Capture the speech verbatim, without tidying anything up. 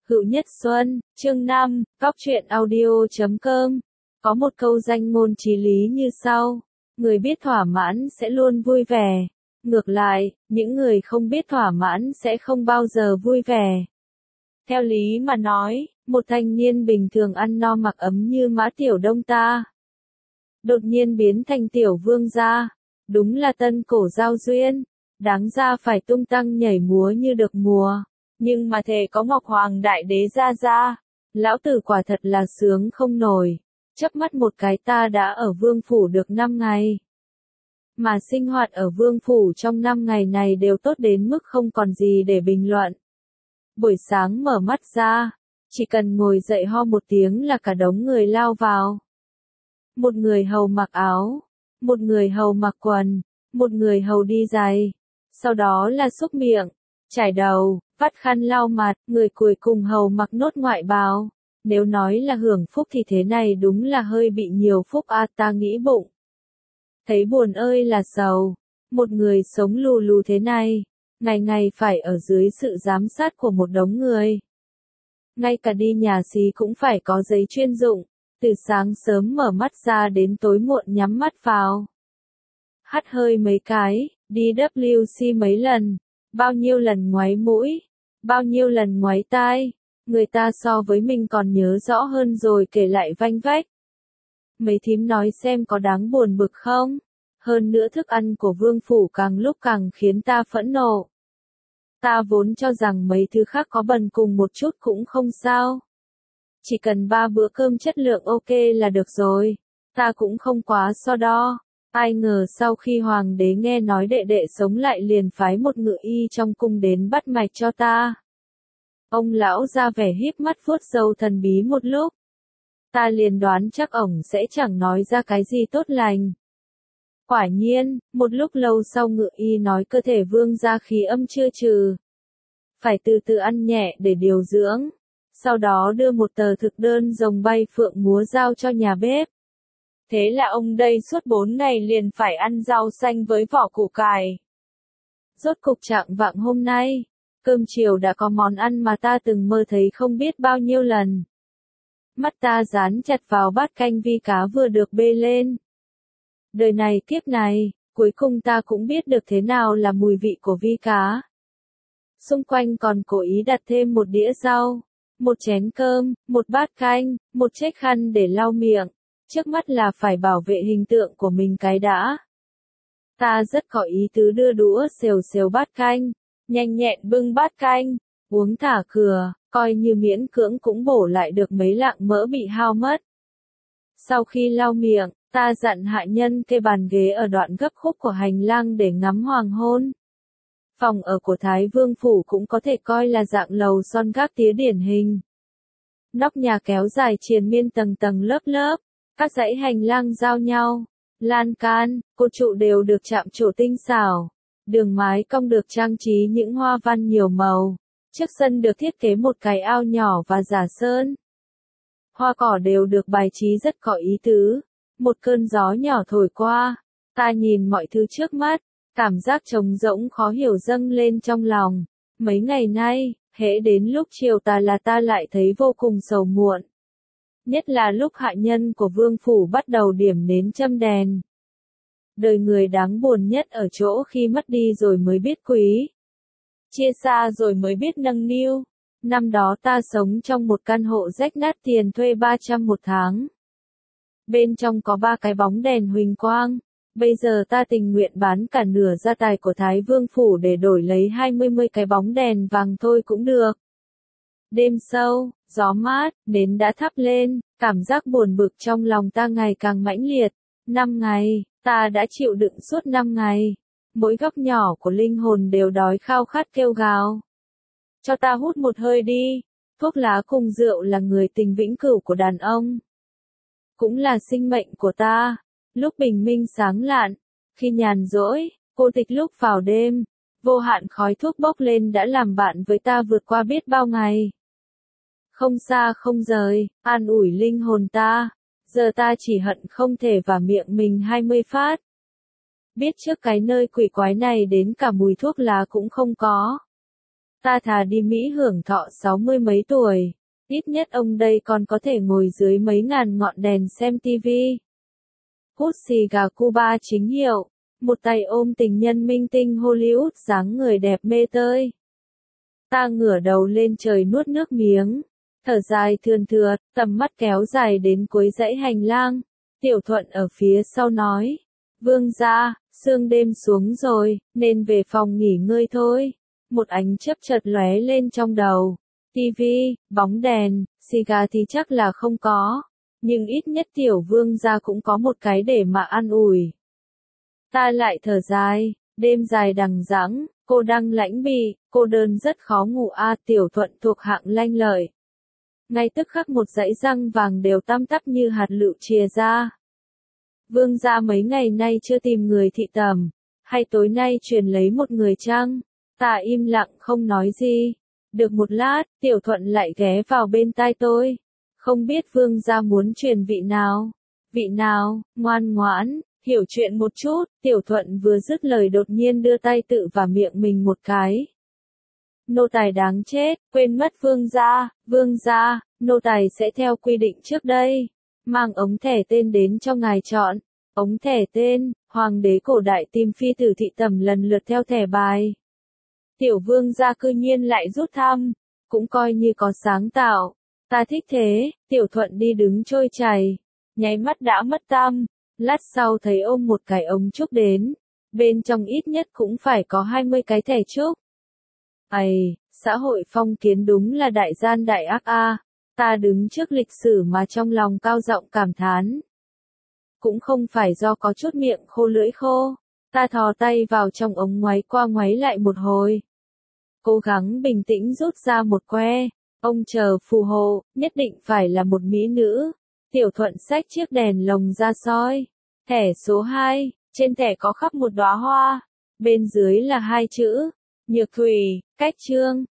Hữu Nhất Xuân, chương năm, Góc truyện audio.com. Có một câu danh ngôn chí lý như sau: người biết thỏa mãn sẽ luôn vui vẻ. Ngược lại, những người không biết thỏa mãn sẽ không bao giờ vui vẻ. Theo lý mà nói, một thanh niên bình thường ăn no mặc ấm như Mã Tiểu Đông ta, đột nhiên biến thành tiểu vương gia, đúng là tân cổ giao duyên, đáng ra phải tung tăng nhảy múa như được mùa. Nhưng mà thề có Ngọc Hoàng Đại Đế ra ra, lão tử quả thật là sướng không nổi. Chớp mắt một cái ta đã ở vương phủ được năm ngày. Mà sinh hoạt ở vương phủ trong năm ngày này đều tốt đến mức không còn gì để bình luận. Buổi sáng mở mắt ra, chỉ cần ngồi dậy ho một tiếng là cả đống người lao vào. Một người hầu mặc áo, một người hầu mặc quần, một người hầu đi giày, sau đó là xúc miệng, chải đầu, vắt khăn lau mặt, người cuối cùng hầu mặc nốt ngoại bào. Nếu nói là hưởng phúc thì thế này đúng là hơi bị nhiều phúc a, ta nghĩ bụng. Thấy buồn ơi là sầu, một người sống lù lù thế này, ngày ngày phải ở dưới sự giám sát của một đống người. Ngay cả đi nhà xí cũng phải có giấy chuyên dụng, từ sáng sớm mở mắt ra đến tối muộn nhắm mắt vào. Hắt hơi mấy cái, đi W C mấy lần, bao nhiêu lần ngoáy mũi, bao nhiêu lần ngoáy tai, người ta so với mình còn nhớ rõ hơn rồi kể lại vanh vách. Mấy thím nói xem có đáng buồn bực không? Hơn nữa thức ăn của vương phủ càng lúc càng khiến ta phẫn nộ. Ta vốn cho rằng mấy thứ khác có bần cùng một chút cũng không sao. Chỉ cần ba bữa cơm chất lượng ok là được rồi. Ta cũng không quá so đo. Ai ngờ sau khi hoàng đế nghe nói đệ đệ sống lại liền phái một ngự y trong cung đến bắt mạch cho ta. Ông lão ra vẻ híp mắt vuốt râu thần bí một lúc. Ta liền đoán chắc ổng sẽ chẳng nói ra cái gì tốt lành. Quả nhiên, một lúc lâu sau ngự y nói cơ thể vương gia khí âm chưa trừ. Phải từ từ ăn nhẹ để điều dưỡng. Sau đó đưa một tờ thực đơn rồng bay phượng múa giao cho nhà bếp. Thế là ông đây suốt bốn ngày liền phải ăn rau xanh với vỏ củ cải. Rốt cục trạng vạng hôm nay, cơm chiều đã có món ăn mà ta từng mơ thấy không biết bao nhiêu lần. Mắt ta dán chặt vào bát canh vi cá vừa được bê lên. Đời này kiếp này, cuối cùng ta cũng biết được thế nào là mùi vị của vi cá. Xung quanh còn cố ý đặt thêm một đĩa rau, một chén cơm, một bát canh, một chiếc khăn để lau miệng. Trước mắt là phải bảo vệ hình tượng của mình cái đã. Ta rất có ý tứ đưa đũa xèo xèo bát canh, nhanh nhẹn bưng bát canh, uống thả cửa, coi như miễn cưỡng cũng bổ lại được mấy lạng mỡ bị hao mất. Sau khi lau miệng, ta dặn hạ nhân kê bàn ghế ở đoạn gấp khúc của hành lang để ngắm hoàng hôn. Phòng ở của Thái Vương Phủ cũng có thể coi là dạng lầu son gác tía điển hình. Nóc nhà kéo dài triền miên tầng tầng lớp lớp, các dãy hành lang giao nhau, lan can, cột trụ đều được chạm trổ tinh xảo, đường mái cong được trang trí những hoa văn nhiều màu, trước sân được thiết kế một cái ao nhỏ và giả sơn. Hoa cỏ đều được bài trí rất có ý tứ, một cơn gió nhỏ thổi qua, ta nhìn mọi thứ trước mắt, cảm giác trống rỗng khó hiểu dâng lên trong lòng. Mấy ngày nay, hễ đến lúc chiều tà là ta lại thấy vô cùng sầu muộn. Nhất là lúc hạ nhân của vương phủ bắt đầu điểm nến châm đèn. Đời người đáng buồn nhất ở chỗ khi mất đi rồi mới biết quý. Chia xa rồi mới biết nâng niu. Năm đó ta sống trong một căn hộ rách nát tiền thuê ba trăm một tháng. Bên trong có ba cái bóng đèn huỳnh quang. Bây giờ ta tình nguyện bán cả nửa gia tài của Thái Vương Phủ để đổi lấy hai mươi mươi cái bóng đèn vàng thôi cũng được. Đêm sâu, gió mát, nến đã thắp lên, cảm giác buồn bực trong lòng ta ngày càng mãnh liệt. Năm ngày, ta đã chịu đựng suốt năm ngày. Mỗi góc nhỏ của linh hồn đều đói khao khát kêu gào. Cho ta hút một hơi đi. Thuốc lá cùng rượu là người tình vĩnh cửu của đàn ông. Cũng là sinh mệnh của ta. Lúc bình minh sáng lạn, khi nhàn rỗi, cô tịch lúc vào đêm, vô hạn khói thuốc bốc lên đã làm bạn với ta vượt qua biết bao ngày. Không xa không rời, an ủi linh hồn ta, giờ ta chỉ hận không thể vào miệng mình hai mươi phát. Biết trước cái nơi quỷ quái này đến cả mùi thuốc lá cũng không có. Ta thà đi Mỹ hưởng thọ sáu mươi mấy tuổi, ít nhất ông đây còn có thể ngồi dưới mấy ngàn ngọn đèn xem tivi. Hút xì gà Cuba chính hiệu, một tay ôm tình nhân minh tinh Hollywood dáng người đẹp mê tơi. Ta ngửa đầu lên trời nuốt nước miếng, thở dài thườn thượt, tầm mắt kéo dài đến cuối dãy hành lang. Tiểu Thuận ở phía sau nói, Vương gia, sương đêm xuống rồi, nên về phòng nghỉ ngơi thôi. Một ánh chớp chợt lóe lên trong đầu. Tivi, bóng đèn, xì gà thì chắc là không có. Nhưng ít nhất tiểu vương gia cũng có một cái để mà an ủi. Ta lại thở dài, đêm dài đằng đẵng, cô đang lãnh bị, cô đơn rất khó ngủ a à, Tiểu Thuận thuộc hạng lanh lợi. Ngay tức khắc một dãy răng vàng đều tăm tắp như hạt lựu chìa ra. Vương gia mấy ngày nay chưa tìm người thị tẩm, hay tối nay truyền lấy một người chăng? Ta im lặng không nói gì. Được một lát, Tiểu Thuận lại ghé vào bên tai tôi. Không biết vương gia muốn truyền vị nào? Vị nào, ngoan ngoãn, hiểu chuyện một chút. Tiểu Thuận vừa dứt lời đột nhiên đưa tay tự vào miệng mình một cái. Nô tài đáng chết, quên mất vương gia, vương gia, nô tài sẽ theo quy định trước đây. Mang ống thẻ tên đến cho ngài chọn. Ống thẻ tên, hoàng đế cổ đại tìm phi tử thị tẩm lần lượt theo thẻ bài. Tiểu vương gia cư nhiên lại rút thăm, cũng coi như có sáng tạo. Ta thích thế, Tiểu Thuận đi đứng trôi chảy, nháy mắt đã mất tăm, lát sau thấy ôm một cái ống trúc đến, bên trong ít nhất cũng phải có hai mươi cái thẻ trúc. Ây, xã hội phong kiến đúng là đại gian đại ác a. Ta đứng trước lịch sử mà trong lòng cao giọng cảm thán. Cũng không phải do có chút miệng khô lưỡi khô, ta thò tay vào trong ống ngoáy qua ngoáy lại một hồi. Cố gắng bình tĩnh rút ra một que, ông chờ phù hộ, nhất định phải là một mỹ nữ. Tiểu Thuận xách chiếc đèn lồng ra soi. Thẻ số hai, trên thẻ có khắc một đóa hoa, bên dưới là hai chữ, Nhược Thủy, cách chương.